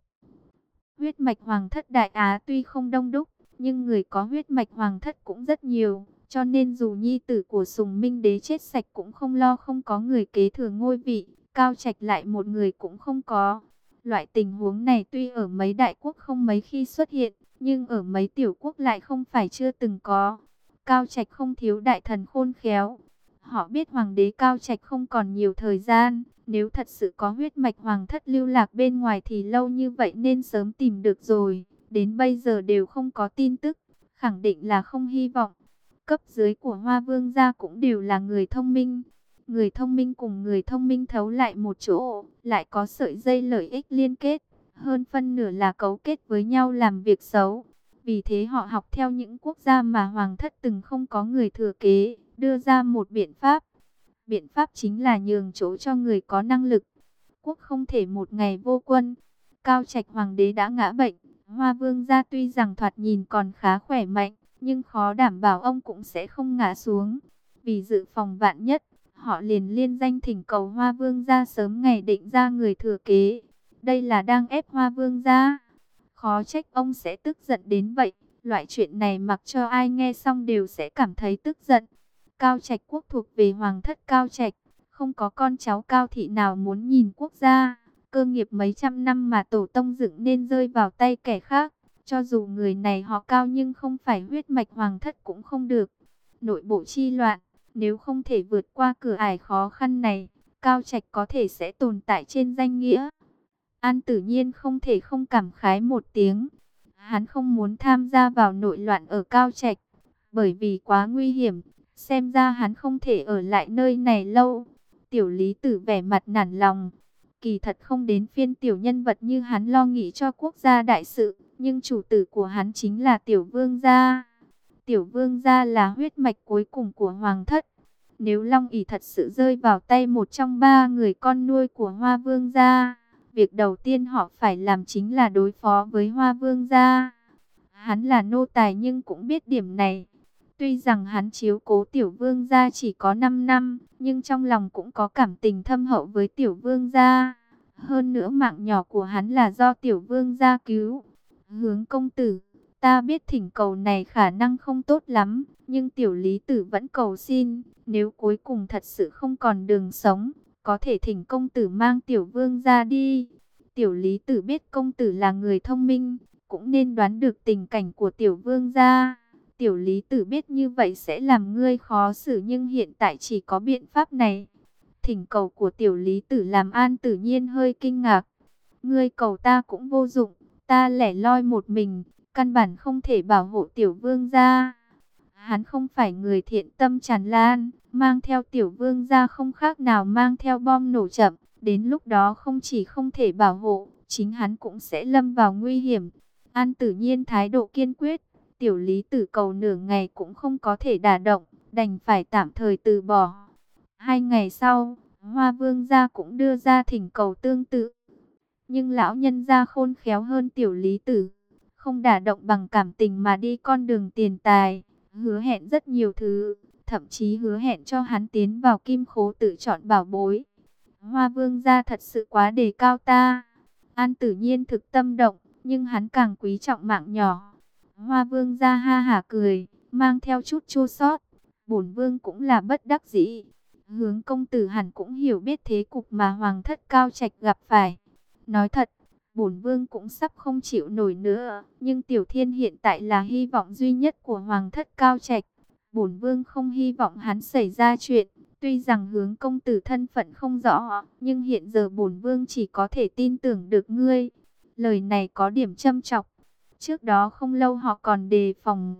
Huyết mạch hoàng thất Đại Á tuy không đông đúc, nhưng người có huyết mạch hoàng thất cũng rất nhiều. Cho nên dù nhi tử của Sùng Minh Đế chết sạch cũng không lo không có người kế thừa ngôi vị. Cao Trạch lại một người cũng không có. Loại tình huống này tuy ở mấy đại quốc không mấy khi xuất hiện, nhưng ở mấy tiểu quốc lại không phải chưa từng có. Cao Trạch không thiếu đại thần khôn khéo. Họ biết hoàng đế Cao Trạch không còn nhiều thời gian. Nếu thật sự có huyết mạch hoàng thất lưu lạc bên ngoài thì lâu như vậy nên sớm tìm được rồi. Đến bây giờ đều không có tin tức. Khẳng định là không hy vọng. Cấp dưới của Hoa Vương gia cũng đều là người thông minh. Người thông minh cùng người thông minh thấu lại một chỗ, lại có sợi dây lợi ích liên kết. Hơn phân nửa là cấu kết với nhau làm việc xấu. Vì thế họ học theo những quốc gia mà hoàng thất từng không có người thừa kế, đưa ra một biện pháp. Biện pháp chính là nhường chỗ cho người có năng lực. Quốc không thể một ngày vô quân. Cao Trạch hoàng đế đã ngã bệnh. Hoa Vương gia tuy rằng thoạt nhìn còn khá khỏe mạnh, nhưng khó đảm bảo ông cũng sẽ không ngã xuống. Vì dự phòng vạn nhất, họ liền liên danh thỉnh cầu Hoa Vương gia sớm ngày định ra người thừa kế. Đây là đang ép Hoa Vương gia. Khó trách ông sẽ tức giận đến vậy. Loại chuyện này mặc cho ai nghe xong đều sẽ cảm thấy tức giận. Cao Trạch quốc thuộc về hoàng thất Cao Trạch, không có con cháu Cao thị nào muốn nhìn quốc gia. Cơ nghiệp mấy trăm năm mà tổ tông dựng nên rơi vào tay kẻ khác. Cho dù người này họ Cao nhưng không phải huyết mạch hoàng thất cũng không được. Nội bộ chi loạn, nếu không thể vượt qua cửa ải khó khăn này, Cao Trạch có thể sẽ tồn tại trên danh nghĩa. An Tử Nhiên không thể không cảm khái một tiếng. Hắn không muốn tham gia vào nội loạn ở Cao Trạch, bởi vì quá nguy hiểm. Xem ra hắn không thể ở lại nơi này lâu. Tiểu Lý Tử vẻ mặt nản lòng. Kỳ thật không đến phiên tiểu nhân vật như hắn lo nghĩ cho quốc gia đại sự, nhưng chủ tử của hắn chính là tiểu vương gia. Tiểu vương gia là huyết mạch cuối cùng của hoàng thất. Nếu Long ỷ thật sự rơi vào tay một trong ba người con nuôi của Hoa Vương gia, việc đầu tiên họ phải làm chính là đối phó với Hoa Vương gia. Hắn là nô tài nhưng cũng biết điểm này. Tuy rằng hắn chiếu cố tiểu vương gia chỉ có 5 năm, nhưng trong lòng cũng có cảm tình thâm hậu với tiểu vương gia. Hơn nữa mạng nhỏ của hắn là do tiểu vương gia cứu. Hướng công tử, ta biết thỉnh cầu này khả năng không tốt lắm, nhưng tiểu Lý Tử vẫn cầu xin, nếu cuối cùng thật sự không còn đường sống, có thể thỉnh công tử mang tiểu vương gia đi. Tiểu Lý Tử biết công tử là người thông minh, cũng nên đoán được tình cảnh của tiểu vương gia. Tiểu Lý Tử biết như vậy sẽ làm ngươi khó xử nhưng hiện tại chỉ có biện pháp này. Thỉnh cầu của Tiểu Lý Tử làm An Tử Nhiên hơi kinh ngạc. Ngươi cầu ta cũng vô dụng, ta lẻ loi một mình, căn bản không thể bảo hộ Tiểu Vương gia. Hắn không phải người thiện tâm tràn lan, mang theo Tiểu Vương gia không khác nào mang theo bom nổ chậm. Đến lúc đó không chỉ không thể bảo hộ, chính hắn cũng sẽ lâm vào nguy hiểm. An Tử Nhiên thái độ kiên quyết. Tiểu Lý Tử cầu nửa ngày cũng không có thể đả động, đành phải tạm thời từ bỏ. 2 ngày sau, Hoa Vương gia cũng đưa ra thỉnh cầu tương tự. Nhưng lão nhân gia khôn khéo hơn Tiểu Lý Tử, không đả động bằng cảm tình mà đi con đường tiền tài, hứa hẹn rất nhiều thứ, thậm chí hứa hẹn cho hắn tiến vào kim khố tự chọn bảo bối. Hoa Vương gia thật sự quá đề cao ta. An Tử Nhiên thực tâm động, nhưng hắn càng quý trọng mạng nhỏ. Hoa Vương gia ha hả cười, mang theo chút chua xót. Bổn vương cũng là bất đắc dĩ. Hướng công tử hẳn cũng hiểu biết thế cục mà hoàng thất Cao Trạch gặp phải. Nói thật, bổn vương cũng sắp không chịu nổi nữa, nhưng Tiểu Thiên hiện tại là hy vọng duy nhất của hoàng thất Cao Trạch. Bổn vương không hy vọng hắn xảy ra chuyện. Tuy rằng Hướng công tử thân phận không rõ, nhưng hiện giờ bổn vương chỉ có thể tin tưởng được ngươi. Lời này có điểm châm chọc. Trước đó không lâu họ còn đề phòng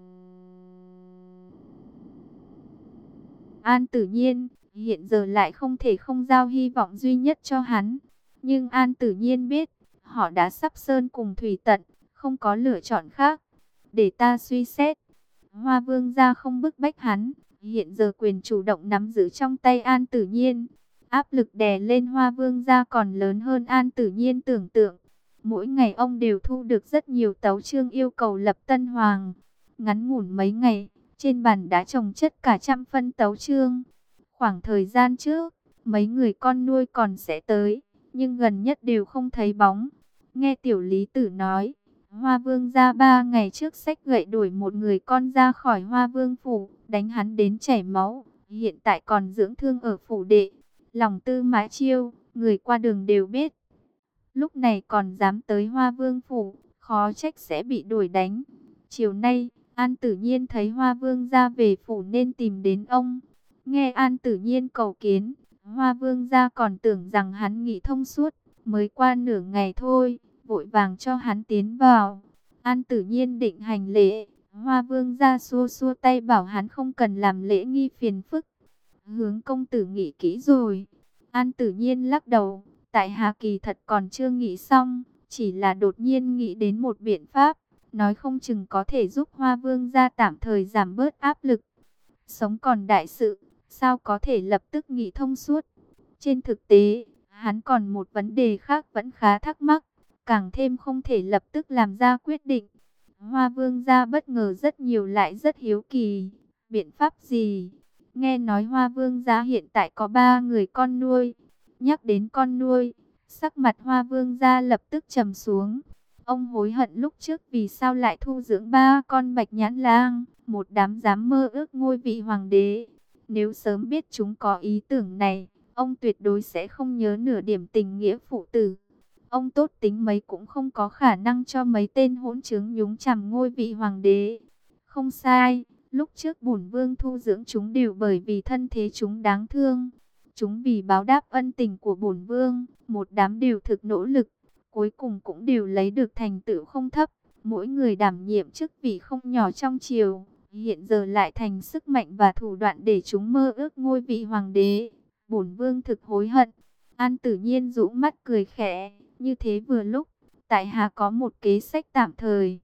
An Tử Nhiên, hiện giờ lại không thể không giao hy vọng duy nhất cho hắn. Nhưng An Tử Nhiên biết, họ đã sắp sơn cùng thủy tận, không có lựa chọn khác. Để ta suy xét. Hoa Vương gia không bức bách hắn, hiện giờ quyền chủ động nắm giữ trong tay An Tử Nhiên. Áp lực đè lên Hoa Vương gia còn lớn hơn An Tử Nhiên tưởng tượng. Mỗi ngày ông đều thu được rất nhiều tấu chương yêu cầu lập tân hoàng. Ngắn ngủn mấy ngày, trên bàn đã chồng chất cả trăm phân tấu chương. Khoảng thời gian trước, mấy người con nuôi còn sẽ tới, nhưng gần nhất đều không thấy bóng. Nghe tiểu lý tử nói, Hoa Vương gia 3 ngày trước xách gậy đuổi một người con ra khỏi Hoa Vương phủ, đánh hắn đến chảy máu, hiện tại còn dưỡng thương ở phủ đệ. Lòng Tư Mã Chiêu, người qua đường đều biết. Lúc này còn dám tới Hoa Vương phủ, khó trách sẽ bị đuổi đánh. Chiều nay, An Tử Nhiên thấy Hoa Vương gia về phủ nên tìm đến ông. Nghe An Tử Nhiên cầu kiến, Hoa Vương gia còn tưởng rằng hắn nghĩ thông suốt, mới qua nửa ngày thôi, vội vàng cho hắn tiến vào. An Tử Nhiên định hành lễ, Hoa Vương gia xua xua tay bảo hắn không cần làm lễ nghi phiền phức. Hướng công tử nghĩ kỹ rồi. An Tử Nhiên lắc đầu, tại hạ kỳ thật còn chưa nghĩ xong, chỉ là đột nhiên nghĩ đến một biện pháp, nói không chừng có thể giúp Hoa Vương gia tạm thời giảm bớt áp lực. Sống còn đại sự, sao có thể lập tức nghĩ thông suốt. Trên thực tế, hắn còn một vấn đề khác vẫn khá thắc mắc, càng thêm không thể lập tức làm ra quyết định. Hoa Vương gia bất ngờ rất nhiều lại rất hiếu kỳ. Biện pháp gì? Nghe nói Hoa Vương gia hiện tại có 3 người con nuôi. Nhắc đến con nuôi, sắc mặt Hoa Vương gia lập tức trầm xuống. Ông hối hận lúc trước vì sao lại thu dưỡng 3 con bạch nhãn lang, một đám dám mơ ước ngôi vị hoàng đế. Nếu sớm biết chúng có ý tưởng này, ông tuyệt đối sẽ không nhớ nửa điểm tình nghĩa phụ tử. Ông tốt tính mấy cũng không có khả năng cho mấy tên hỗn trướng nhúng chàm ngôi vị hoàng đế. Không sai, lúc trước bổn vương thu dưỡng chúng đều bởi vì thân thế chúng đáng thương. Chúng vì báo đáp ân tình của bổn vương, một đám đều thực nỗ lực, cuối cùng cũng đều lấy được thành tựu không thấp. Mỗi người đảm nhiệm chức vị không nhỏ trong triều, hiện giờ lại thành sức mạnh và thủ đoạn để chúng mơ ước ngôi vị hoàng đế. Bổn vương thực hối hận. An Tử Nhiên rũ mắt cười khẽ, như thế vừa lúc, tại hạ có một kế sách tạm thời.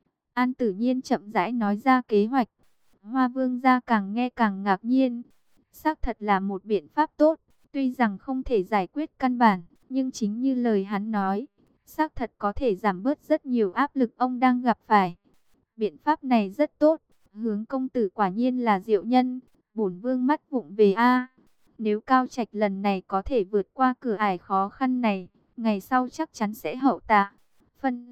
An Tử Nhiên chậm rãi nói ra kế hoạch. Hoa Vương gia càng nghe càng ngạc nhiên. Xác thật là một biện pháp tốt, tuy rằng không thể giải quyết căn bản, nhưng chính như lời hắn nói, xác thật có thể giảm bớt rất nhiều áp lực ông đang gặp phải. Biện pháp này rất tốt, Hướng công tử quả nhiên là diệu nhân, bổn vương mắt vụng về a. Nếu Cao Trạch lần này có thể vượt qua cửa ải khó khăn này, ngày sau chắc chắn sẽ hậu tạ. Phân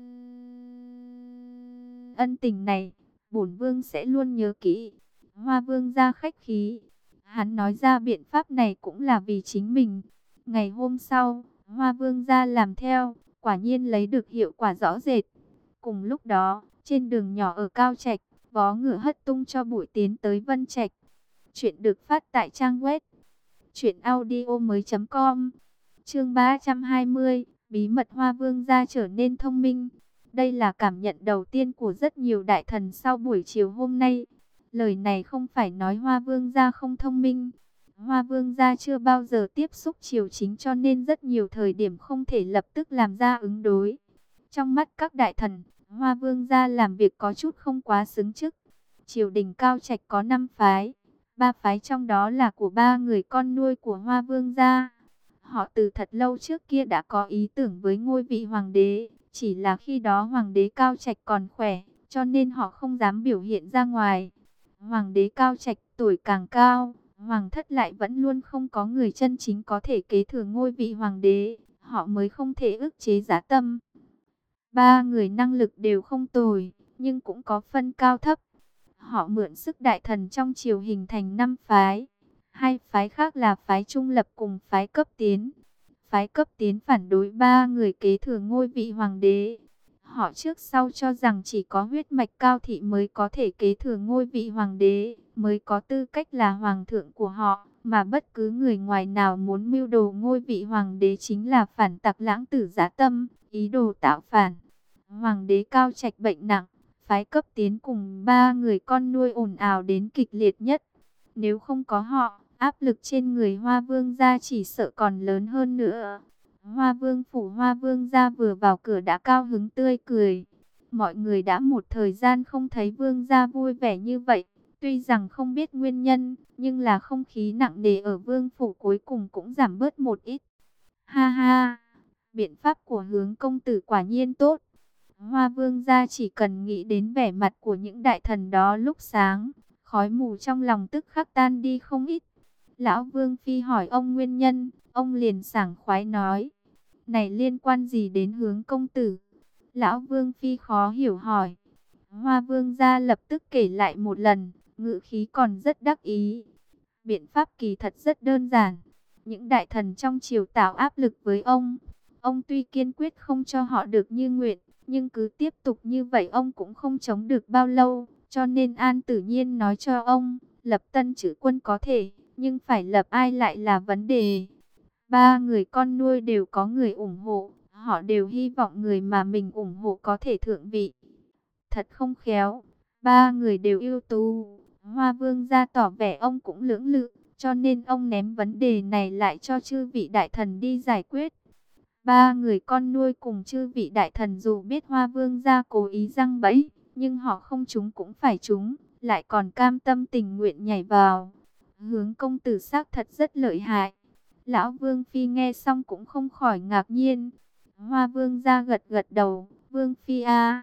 ân tình này, bổn vương sẽ luôn nhớ kỹ. Hoa Vương gia khách khí. Hắn nói ra biện pháp này cũng là vì chính mình. Ngày hôm sau, Hoa Vương gia làm theo, quả nhiên lấy được hiệu quả rõ rệt. Cùng lúc đó, trên đường nhỏ ở Cao Trạch, vó ngựa hất tung cho bụi tiến tới Vân Trạch. Chuyện được phát tại trang web truyệnaudiomoi.com. Chương 320, bí mật Hoa Vương gia trở nên thông minh. Đây là cảm nhận đầu tiên của rất nhiều đại thần sau buổi chiều hôm nay. Lời này không phải nói Hoa Vương gia không thông minh. Hoa Vương gia chưa bao giờ tiếp xúc triều chính cho nên rất nhiều thời điểm không thể lập tức làm ra ứng đối. Trong mắt các đại thần, Hoa Vương gia làm việc có chút không quá xứng chức. Triều đình Cao Trạch có 5 phái, 3 phái trong đó là của 3 người con nuôi của Hoa Vương gia. Họ từ thật lâu trước kia đã có ý tưởng với ngôi vị hoàng đế, chỉ là khi đó hoàng đế Cao Trạch còn khỏe, cho nên họ không dám biểu hiện ra ngoài. Hoàng đế Cao Trạch tuổi càng cao, hoàng thất lại vẫn luôn không có người chân chính có thể kế thừa ngôi vị hoàng đế, họ mới không thể ức chế dã tâm. 3 người năng lực đều không tồi, nhưng cũng có phân cao thấp. Họ mượn sức đại thần trong triều hình thành 5 phái. 2 phái khác là phái trung lập cùng phái cấp tiến. phái cấp tiến phản đối ba người kế thừa ngôi vị hoàng đế. Họ trước sau cho rằng chỉ có huyết mạch Cao Thị mới có thể kế thừa ngôi vị hoàng đế, mới có tư cách là hoàng thượng của họ, mà bất cứ người ngoài nào muốn mưu đồ ngôi vị hoàng đế chính là phản tặc lãng tử Giá Tâm, ý đồ tạo phản. Hoàng đế Cao Trạch bệnh nặng, phái cấp tiến cùng ba người con nuôi ồn ào đến kịch liệt nhất. Nếu không có họ, áp lực trên người Hoa Vương gia chỉ sợ còn lớn hơn nữa. Hoa Vương phủ Hoa Vương gia vừa vào cửa đã cao hứng tươi cười. Mọi người đã một thời gian không thấy Vương gia vui vẻ như vậy. Tuy rằng không biết nguyên nhân, nhưng là không khí nặng nề ở Vương phủ cuối cùng cũng giảm bớt một ít. Ha ha, biện pháp của Hướng công tử quả nhiên tốt. Hoa Vương gia chỉ cần nghĩ đến vẻ mặt của những đại thần đó lúc sáng, khói mù trong lòng tức khắc tan đi không ít. Lão Vương Phi hỏi ông nguyên nhân, ông liền sảng khoái nói: này liên quan gì đến Hướng công tử? Lão Vương Phi khó hiểu hỏi. Hoa Vương gia lập tức kể lại một lần, ngữ khí còn rất đắc ý. Biện pháp kỳ thật rất đơn giản. Những đại thần trong triều tạo áp lực với ông tuy kiên quyết không cho họ được như nguyện, nhưng cứ tiếp tục như vậy ông cũng không chống được bao lâu. Cho nên An Tử Nhiên nói cho ông, lập tân chữ quân có thể, nhưng phải lập ai lại là vấn đề. Ba người con nuôi đều có người ủng hộ, họ đều hy vọng người mà mình ủng hộ có thể thượng vị. Thật không khéo, ba người đều ưu tú. Hoa Vương gia tỏ vẻ ông cũng lưỡng lự, cho nên ông ném vấn đề này lại cho chư vị đại thần đi giải quyết. Ba người con nuôi cùng chư vị đại thần dù biết Hoa Vương gia cố ý giăng bẫy, nhưng họ không trúng cũng phải trúng, lại còn cam tâm tình nguyện nhảy vào. Hướng công tử xác thật rất lợi hại. Lão Vương Phi nghe xong cũng không khỏi ngạc nhiên. Hoa Vương gia gật gật đầu. Vương Phi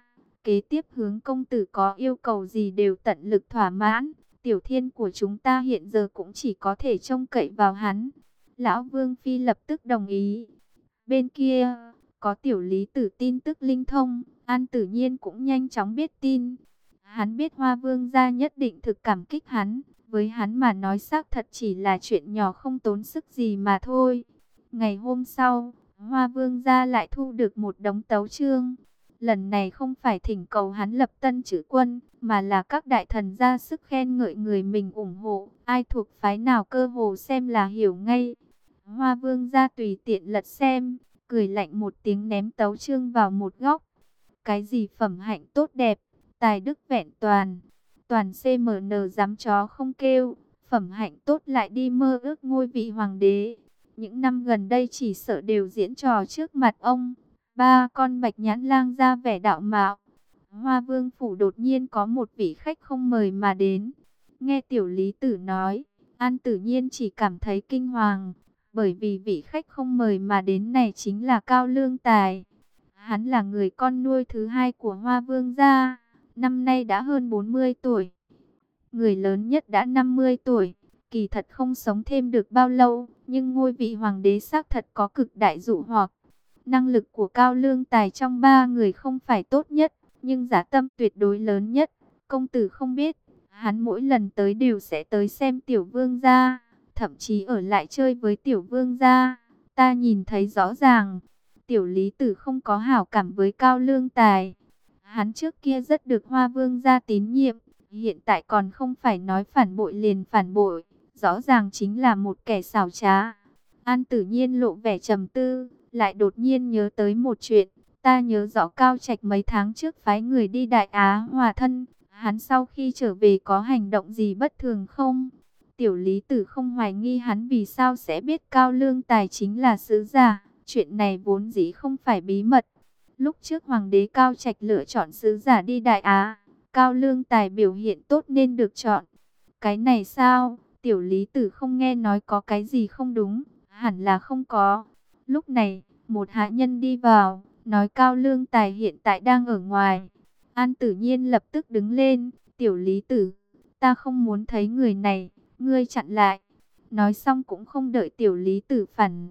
kế tiếp Hướng công tử có yêu cầu gì đều tận lực thỏa mãn. Tiểu Thiên của chúng ta hiện giờ cũng chỉ có thể trông cậy vào hắn. Lão Vương Phi lập tức đồng ý. Bên kia, có Tiểu Lý Tử tin tức linh thông, An Tử Nhiên cũng nhanh chóng biết tin. Hắn biết Hoa Vương gia nhất định thực cảm kích hắn, với hắn mà nói xác thật chỉ là chuyện nhỏ không tốn sức gì mà thôi. Ngày hôm sau, Hoa Vương gia lại thu được một đống tấu chương. Lần này không phải thỉnh cầu hắn lập tân chữ quân, mà là các đại thần ra sức khen ngợi người mình ủng hộ, ai thuộc phái nào cơ hồ xem là hiểu ngay. Hoa Vương gia tùy tiện lật xem, cười lạnh một tiếng ném tấu chương vào một góc. Cái gì phẩm hạnh tốt đẹp, tài đức vẹn toàn, toàn CMN dám chó không kêu, phẩm hạnh tốt lại đi mơ ước ngôi vị hoàng đế. Những năm gần đây chỉ sợ đều diễn trò trước mặt ông. Ba con bạch nhãn lang ra vẻ đạo mạo. Hoa Vương phủ đột nhiên có một vị khách không mời mà đến. Nghe Tiểu Lý Tử nói, An Tử Nhiên chỉ cảm thấy kinh hoàng, bởi vì vị khách không mời mà đến này chính là Cao Lương Tài. Hắn là người con nuôi thứ hai của Hoa Vương gia, năm nay đã hơn 40 tuổi. Người lớn nhất đã 50 tuổi, kỳ thật không sống thêm được bao lâu, nhưng ngôi vị hoàng đế xác thật có cực đại dụ hoặc. Năng lực của Cao Lương Tài trong ba người không phải tốt nhất, nhưng dã tâm tuyệt đối lớn nhất. Công tử không biết, hắn mỗi lần tới đều sẽ tới xem Tiểu Vương gia, thậm chí ở lại chơi với Tiểu Vương gia. Ta nhìn thấy rõ ràng, Tiểu Lý Tử không có hảo cảm với Cao Lương Tài. Hắn trước kia rất được Hoa Vương gia tín nhiệm, hiện tại còn không phải nói phản bội liền phản bội, rõ ràng chính là một kẻ xảo trá. An Tử Nhiên lộ vẻ trầm tư, lại đột nhiên nhớ tới một chuyện. Ta nhớ rõ Cao Trạch mấy tháng trước phái người đi Đại Á hòa thân, hắn sau khi trở về có hành động gì bất thường không? Tiểu Lý Tử không hoài nghi hắn vì sao sẽ biết Cao Lương Tài chính là sứ giả. Chuyện này vốn dĩ không phải bí mật. Lúc trước Hoàng đế Cao Trạch lựa chọn sứ giả đi Đại Á, Cao Lương Tài biểu hiện tốt nên được chọn. Cái này sao? Tiểu Lý Tử không nghe nói có cái gì không đúng, hẳn là không có. Lúc này, một hạ nhân đi vào, nói Cao Lương Tài hiện tại đang ở ngoài. An Tử Nhiên lập tức đứng lên, Tiểu Lý Tử, ta không muốn thấy người này, ngươi chặn lại. Nói xong cũng không đợi Tiểu Lý Tử phản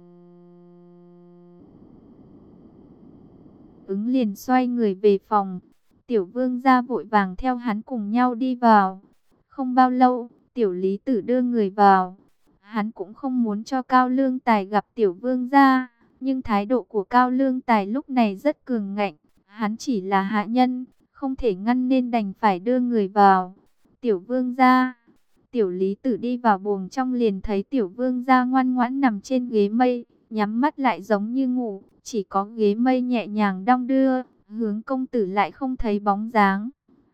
ứng liền xoay người về phòng. Tiểu Vương gia vội vàng theo hắn cùng nhau đi vào. Không bao lâu, Tiểu Lý Tử đưa người vào. Hắn cũng không muốn cho Cao Lương Tài gặp tiểu vương gia, nhưng thái độ của Cao Lương Tài lúc này rất cường ngạnh. Hắn chỉ là hạ nhân, không thể ngăn nên đành phải đưa người vào. Tiểu vương gia, tiểu lý tử đi vào buồng trong liền thấy tiểu vương gia ngoan ngoãn nằm trên ghế mây, nhắm mắt lại giống như ngủ, chỉ có ghế mây nhẹ nhàng đong đưa, hướng công tử lại không thấy bóng dáng.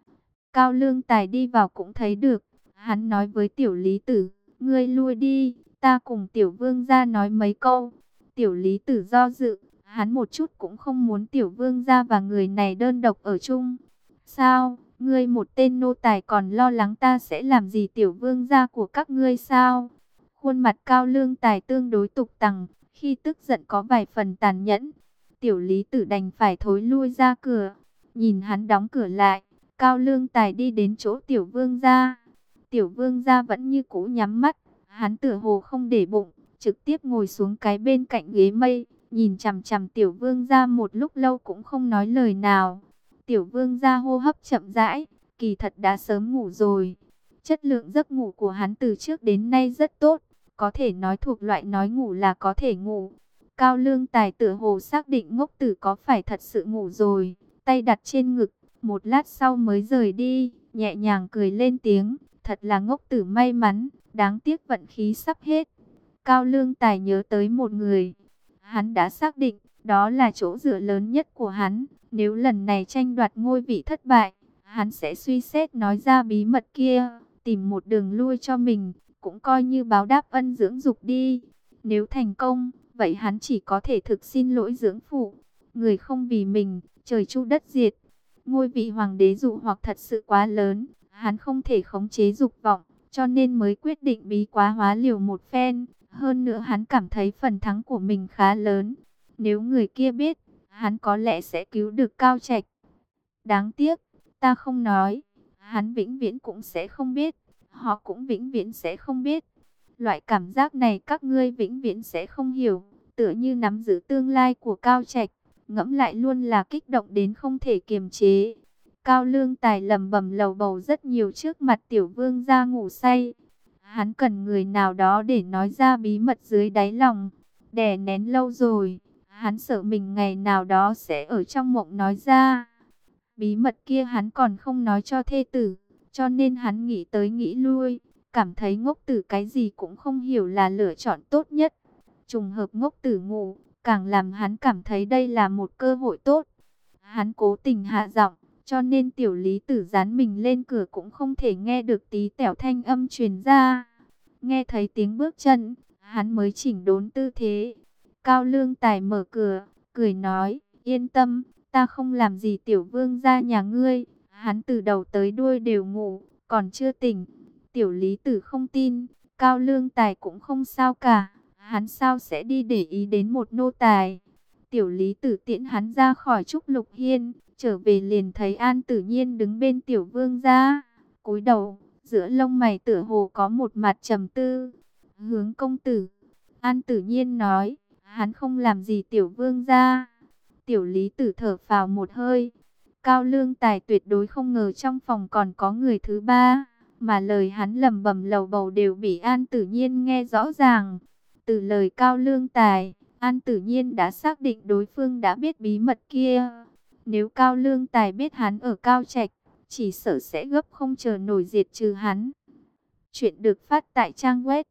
Cao Lương Tài đi vào cũng thấy được, hắn nói với tiểu lý tử, ngươi lui đi, ta cùng tiểu vương gia nói mấy câu. Tiểu lý tử do dự, hắn một chút cũng không muốn tiểu vương gia và người này đơn độc ở chung. Sao, ngươi một tên nô tài còn lo lắng ta sẽ làm gì tiểu vương gia của các ngươi sao? Khuôn mặt Cao Lương Tài tương đối tục tằng, khi tức giận có vài phần tàn nhẫn. Tiểu lý tử đành phải thối lui ra cửa, nhìn hắn đóng cửa lại. Cao Lương Tài đi đến chỗ tiểu vương gia. Tiểu vương gia vẫn như cũ nhắm mắt, hắn tựa hồ không để bụng, trực tiếp ngồi xuống cái bên cạnh ghế mây, nhìn chằm chằm tiểu vương gia một lúc lâu cũng không nói lời nào. Tiểu vương gia hô hấp chậm rãi, kỳ thật đã sớm ngủ rồi. Chất lượng giấc ngủ của hắn từ trước đến nay rất tốt, có thể nói thuộc loại nói ngủ là có thể ngủ. Cao Lương Tài tựa hồ xác định ngốc tử có phải thật sự ngủ rồi, tay đặt trên ngực, một lát sau mới rời đi, nhẹ nhàng cười lên tiếng, thật là ngốc tử may mắn, đáng tiếc vận khí sắp hết. Cao Lương Tài nhớ tới một người, hắn đã xác định, đó là chỗ dựa lớn nhất của hắn, nếu lần này tranh đoạt ngôi vị thất bại, hắn sẽ suy xét nói ra bí mật kia, tìm một đường lui cho mình, cũng coi như báo đáp ân dưỡng dục đi. Nếu thành công, vậy hắn chỉ có thể thực xin lỗi dưỡng phụ, người không vì mình, trời chu đất diệt. Ngôi vị hoàng đế dụ hoặc thật sự quá lớn, hắn không thể khống chế dục vọng, cho nên mới quyết định bí quá hóa liều một phen. Hơn nữa hắn cảm thấy phần thắng của mình khá lớn. Nếu người kia biết, hắn có lẽ sẽ cứu được Cao Trạch. Đáng tiếc, ta không nói, hắn vĩnh viễn cũng sẽ không biết, họ cũng vĩnh viễn sẽ không biết. Loại cảm giác này các ngươi vĩnh viễn sẽ không hiểu, tựa như nắm giữ tương lai của Cao Trạch. Ngẫm lại luôn là kích động đến không thể kiềm chế. Cao Lương Tài lẩm bẩm lầu bầu rất nhiều trước mặt tiểu vương gia ngủ say. Hắn cần người nào đó để nói ra bí mật dưới đáy lòng. Đè nén lâu rồi, hắn sợ mình ngày nào đó sẽ ở trong mộng nói ra. Bí mật kia hắn còn không nói cho thê tử, cho nên hắn nghĩ tới nghĩ lui, cảm thấy ngốc tử cái gì cũng không hiểu là lựa chọn tốt nhất. Trùng hợp ngốc tử ngủ, càng làm hắn cảm thấy đây là một cơ hội tốt. Hắn cố tình hạ giọng, cho nên tiểu lý tử dán mình lên cửa cũng không thể nghe được tí tẹo thanh âm truyền ra. Nghe thấy tiếng bước chân, hắn mới chỉnh đốn tư thế. Cao Lương Tài mở cửa, cười nói, yên tâm, ta không làm gì tiểu vương gia nhà ngươi. Hắn từ đầu tới đuôi đều ngủ, còn chưa tỉnh. Tiểu lý tử không tin, Cao Lương Tài cũng không sao cả. Hắn sao sẽ đi để ý đến một nô tài. Tiểu lý tử tiễn hắn ra khỏi Trúc Lục Hiên, trở về liền thấy An Tử Nhiên đứng bên tiểu vương gia, cúi đầu, giữa lông mày tựa hồ có một mặt trầm tư. Hướng công tử, An Tử Nhiên nói, hắn không làm gì tiểu vương gia. Tiểu lý tử thở phào một hơi. Cao Lương Tài tuyệt đối không ngờ trong phòng còn có người thứ ba, mà lời hắn lẩm bẩm lầu bầu đều bị An Tử Nhiên nghe rõ ràng. Từ lời Cao Lương Tài, An Tử Nhiên đã xác định đối phương đã biết bí mật kia. Nếu Cao Lương Tài biết hắn ở Cao Trạch, chỉ sợ sẽ gấp không chờ nổi diệt trừ hắn. Chuyện được phát tại trang web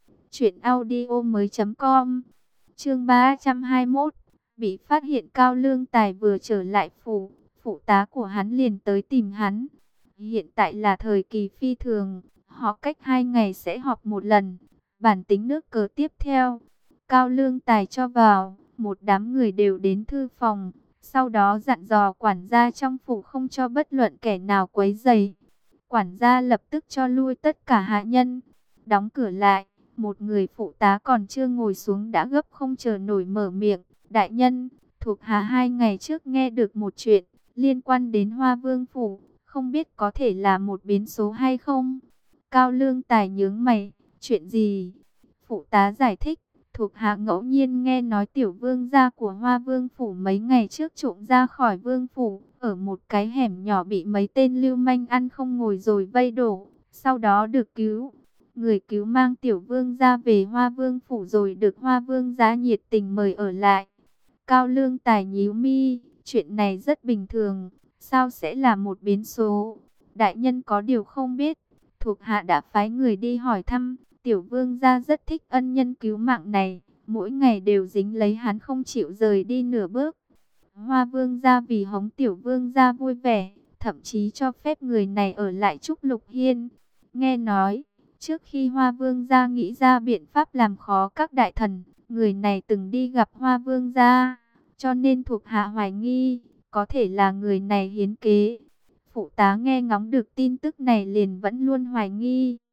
truyệnaudiomoi.com. Chương 321. Bị phát hiện Cao Lương Tài vừa trở lại phủ, phụ tá của hắn liền tới tìm hắn. Hiện tại là thời kỳ phi thường, họ cách 2 ngày sẽ họp một lần, bản tính nước cờ tiếp theo. Cao Lương Tài cho vào, một đám người đều đến thư phòng, sau đó dặn dò quản gia trong phủ không cho bất luận kẻ nào quấy rầy. Quản gia lập tức cho lui tất cả hạ nhân, đóng cửa lại. Một người phụ tá còn chưa ngồi xuống đã gấp không chờ nổi mở miệng. Đại nhân, thuộc hạ 2 ngày trước nghe được một chuyện liên quan đến Hoa Vương phủ, không biết có thể là một biến số hay không? Cao Lương Tài nhướng mày, chuyện gì? Phụ tá giải thích, thuộc hạ ngẫu nhiên nghe nói tiểu vương gia của Hoa Vương phủ mấy ngày trước trộm ra khỏi vương phủ, ở một cái hẻm nhỏ bị mấy tên lưu manh ăn không ngồi rồi vây đổ, sau đó được cứu. người cứu mang tiểu vương gia về Hoa Vương phủ rồi được Hoa Vương gia nhiệt tình mời ở lại. Cao Lương Tài nhíu mi, chuyện này rất bình thường, sao sẽ là một biến số? Đại nhân có điều không biết, thuộc hạ đã phái người đi hỏi thăm, tiểu vương gia rất thích ân nhân cứu mạng này, mỗi ngày đều dính lấy hắn không chịu rời đi nửa bước. Hoa Vương gia vì hống tiểu vương gia vui vẻ, thậm chí cho phép người này ở lại Trúc Lục Hiên. Nghe nói, trước khi Hoa Vương gia nghĩ ra biện pháp làm khó các đại thần, người này từng đi gặp Hoa Vương gia, cho nên thuộc hạ hoài nghi, có thể là người này hiến kế. Phụ tá nghe ngóng được tin tức này liền vẫn luôn hoài nghi,